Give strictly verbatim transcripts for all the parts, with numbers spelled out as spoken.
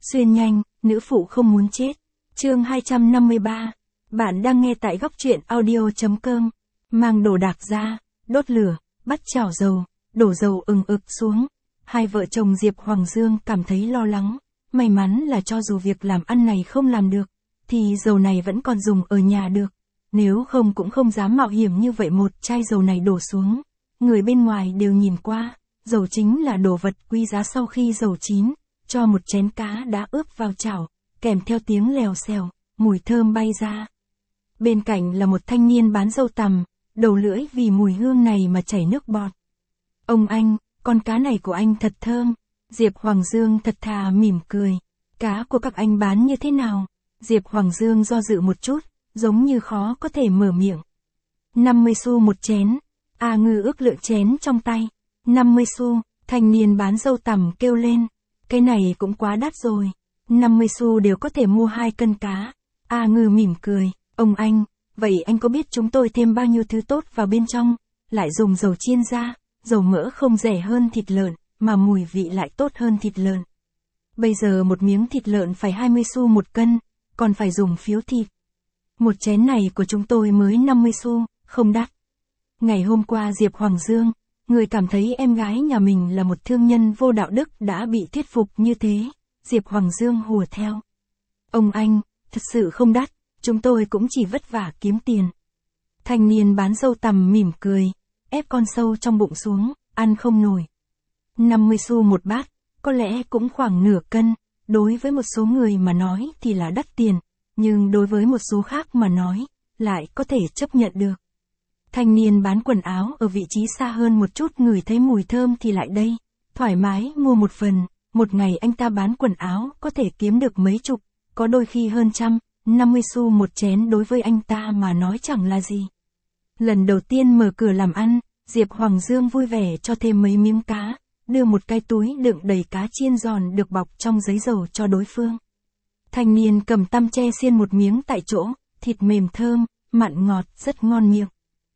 Xuyên nhanh, nữ phụ không muốn chết. Chương hai trăm năm mươi ba. Bạn đang nghe tại góc truyện audio.com. Mang đồ đạc ra, đốt lửa, bắt chảo dầu, đổ dầu ừng ực xuống. Hai vợ chồng Diệp Hoàng Dương cảm thấy lo lắng. May mắn là cho dù việc làm ăn này không làm được, thì dầu này vẫn còn dùng ở nhà được. Nếu không cũng không dám mạo hiểm như vậy, một chai dầu này đổ xuống. Người bên ngoài đều nhìn qua, dầu chính là đồ vật quý giá. Sau khi dầu chín, cho một chén cá đã ướp vào chảo, kèm theo tiếng lèo xèo, mùi thơm bay ra. Bên cạnh là một thanh niên bán dâu tằm, đầu lưỡi vì mùi hương này mà chảy nước bọt. Ông anh, con cá này của anh thật thơm. Diệp Hoàng Dương thật thà mỉm cười. Cá của các anh bán như thế nào? Diệp Hoàng Dương do dự một chút, giống như khó có thể mở miệng. năm mươi xu một chén. A Ngư ước lượng chén trong tay. năm mươi xu, thanh niên bán dâu tằm kêu lên. Cái này cũng quá đắt rồi. năm mươi xu đều có thể mua hai cân cá. A Ngư mỉm cười. Ông anh, vậy anh có biết chúng tôi thêm bao nhiêu thứ tốt vào bên trong? Lại dùng dầu chiên ra, dầu mỡ không rẻ hơn thịt lợn, mà mùi vị lại tốt hơn thịt lợn. Bây giờ một miếng thịt lợn phải hai mươi xu một cân, còn phải dùng phiếu thịt. Một chén này của chúng tôi mới năm mươi xu, không đắt. Ngày hôm qua Diệp Hoàng Dương, người cảm thấy em gái nhà mình là một thương nhân vô đạo đức đã bị thuyết phục như thế. Diệp Hoàng Dương hùa theo. Ông anh, thật sự không đắt, chúng tôi cũng chỉ vất vả kiếm tiền. Thanh niên bán dâu tằm mỉm cười, ép con sâu trong bụng xuống, ăn không nổi. năm mươi xu một bát, có lẽ cũng khoảng nửa cân, đối với một số người mà nói thì là đắt tiền, nhưng đối với một số khác mà nói, lại có thể chấp nhận được. Thanh niên bán quần áo ở vị trí xa hơn một chút ngửi thấy mùi thơm thì lại đây, thoải mái mua một phần, một ngày anh ta bán quần áo có thể kiếm được mấy chục, có đôi khi hơn trăm, năm mươi xu một chén đối với anh ta mà nói chẳng là gì. Lần đầu tiên mở cửa làm ăn, Diệp Hoàng Dương vui vẻ cho thêm mấy miếng cá, đưa một cái túi đựng đầy cá chiên giòn được bọc trong giấy dầu cho đối phương. Thanh niên cầm tăm tre xiên một miếng tại chỗ, thịt mềm thơm, mặn ngọt, rất ngon miệng.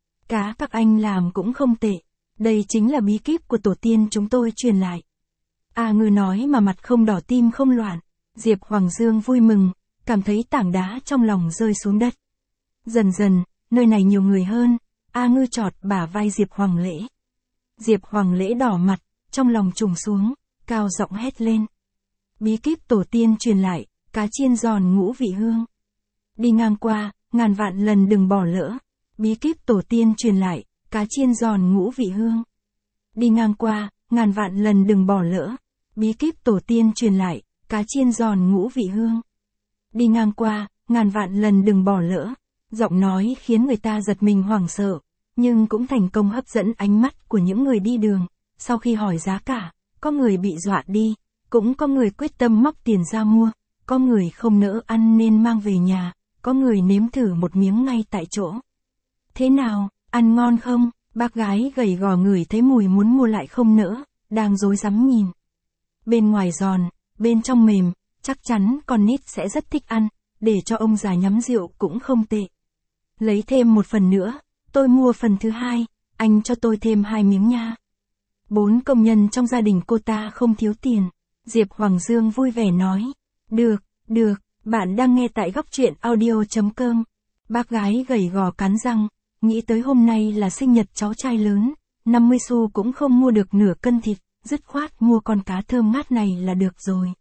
Cá các anh làm cũng không tệ, đây chính là bí kíp của tổ tiên chúng tôi truyền lại. A Ngư nói mà mặt không đỏ tim không loạn. Diệp Hoàng Dương vui mừng, cảm thấy tảng đá trong lòng rơi xuống đất. Dần dần, nơi này nhiều người hơn, A Ngư chọt bả vai Diệp Hoàng Lễ. Diệp Hoàng Lễ đỏ mặt, trong lòng trùng xuống, cao giọng hét lên. Bí kíp tổ tiên truyền lại, cá chiên giòn ngũ vị hương. Đi ngang qua, ngàn vạn lần đừng bỏ lỡ. Bí kíp tổ tiên truyền lại, cá chiên giòn ngũ vị hương. Đi ngang qua, ngàn vạn lần đừng bỏ lỡ. Bí kíp tổ tiên truyền lại, cá chiên giòn ngũ vị hương. Đi ngang qua, ngàn vạn lần đừng bỏ lỡ. Giọng nói khiến người ta giật mình hoảng sợ, nhưng cũng thành công hấp dẫn ánh mắt của những người đi đường. Sau khi hỏi giá cả, có người bị dọa đi, cũng có người quyết tâm móc tiền ra mua, có người không nỡ ăn nên mang về nhà, có người nếm thử một miếng ngay tại chỗ. Thế nào, ăn ngon không? Bác gái gầy gò ngửi thấy mùi muốn mua lại không nỡ, đang rối rắm nhìn. Bên ngoài giòn, bên trong mềm, chắc chắn con nít sẽ rất thích ăn, để cho ông già nhắm rượu cũng không tệ. Lấy thêm một phần nữa, tôi mua phần thứ hai, anh cho tôi thêm hai miếng nha. Bốn công nhân trong gia đình cô ta không thiếu tiền. Diệp Hoàng Dương vui vẻ nói. Được, được, bạn đang nghe tại góc truyện audio.com. Bác gái gầy gò cắn răng, nghĩ tới hôm nay là sinh nhật cháu trai lớn, năm mươi xu cũng không mua được nửa cân thịt, dứt khoát mua con cá thơm ngát này là được rồi.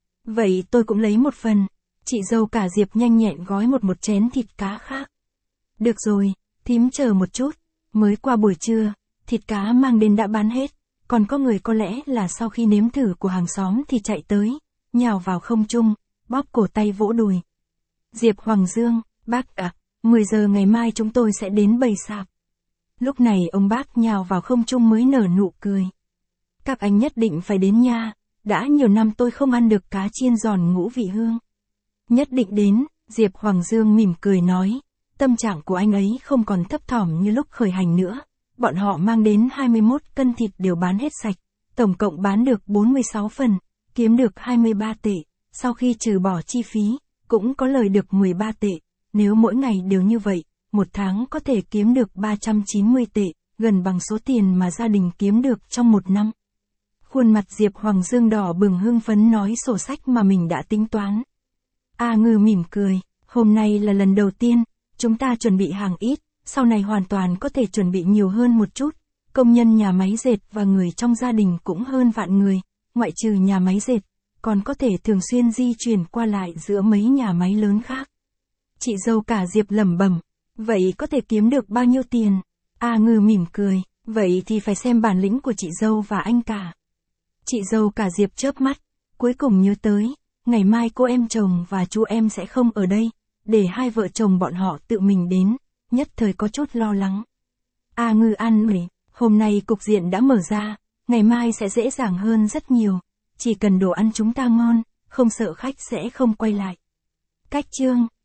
Vậy tôi cũng lấy một phần. Chị dâu cả Diệp nhanh nhẹn gói một một chén thịt cá khác. Được rồi, thím chờ một chút, mới qua buổi trưa, thịt cá mang đến đã bán hết, còn có người có lẽ là sau khi nếm thử của hàng xóm thì chạy tới, nhào vào không trung, bóp cổ tay vỗ đùi. Diệp Hoàng Dương, bác ạ, mười giờ ngày mai chúng tôi sẽ đến bày sạp. Lúc này ông bác nhào vào không trung mới nở nụ cười. Các anh nhất định phải đến nha, đã nhiều năm tôi không ăn được cá chiên giòn ngũ vị hương. Nhất định đến, Diệp Hoàng Dương mỉm cười nói, tâm trạng của anh ấy không còn thấp thỏm như lúc khởi hành nữa. Bọn họ mang đến hai mươi mốt cân thịt đều bán hết sạch, tổng cộng bán được bốn mươi sáu phần, kiếm được hai mươi ba tệ, sau khi trừ bỏ chi phí, cũng có lời được mười ba tệ, nếu mỗi ngày đều như vậy, một tháng có thể kiếm được ba trăm chín mươi tệ, gần bằng số tiền mà gia đình kiếm được trong một năm. Khuôn mặt Diệp Hoàng Dương đỏ bừng hưng phấn nói sổ sách mà mình đã tính toán. A Ngư mỉm cười, hôm nay là lần đầu tiên, chúng ta chuẩn bị hàng ít, sau này hoàn toàn có thể chuẩn bị nhiều hơn một chút. Công nhân nhà máy dệt và người trong gia đình cũng hơn vạn người, ngoại trừ nhà máy dệt, còn có thể thường xuyên di chuyển qua lại giữa mấy nhà máy lớn khác. Chị dâu cả Diệp lẩm bẩm, vậy có thể kiếm được bao nhiêu tiền? A Ngư mỉm cười, vậy thì phải xem bản lĩnh của chị dâu và anh cả. Chị dâu cả Diệp chớp mắt, cuối cùng nhớ tới, ngày mai cô em chồng và chú em sẽ không ở đây, để hai vợ chồng bọn họ tự mình đến, nhất thời có chút lo lắng. A Ngư an ủi, hôm nay cục diện đã mở ra, ngày mai sẽ dễ dàng hơn rất nhiều, chỉ cần đồ ăn chúng ta ngon, không sợ khách sẽ không quay lại. Cách chương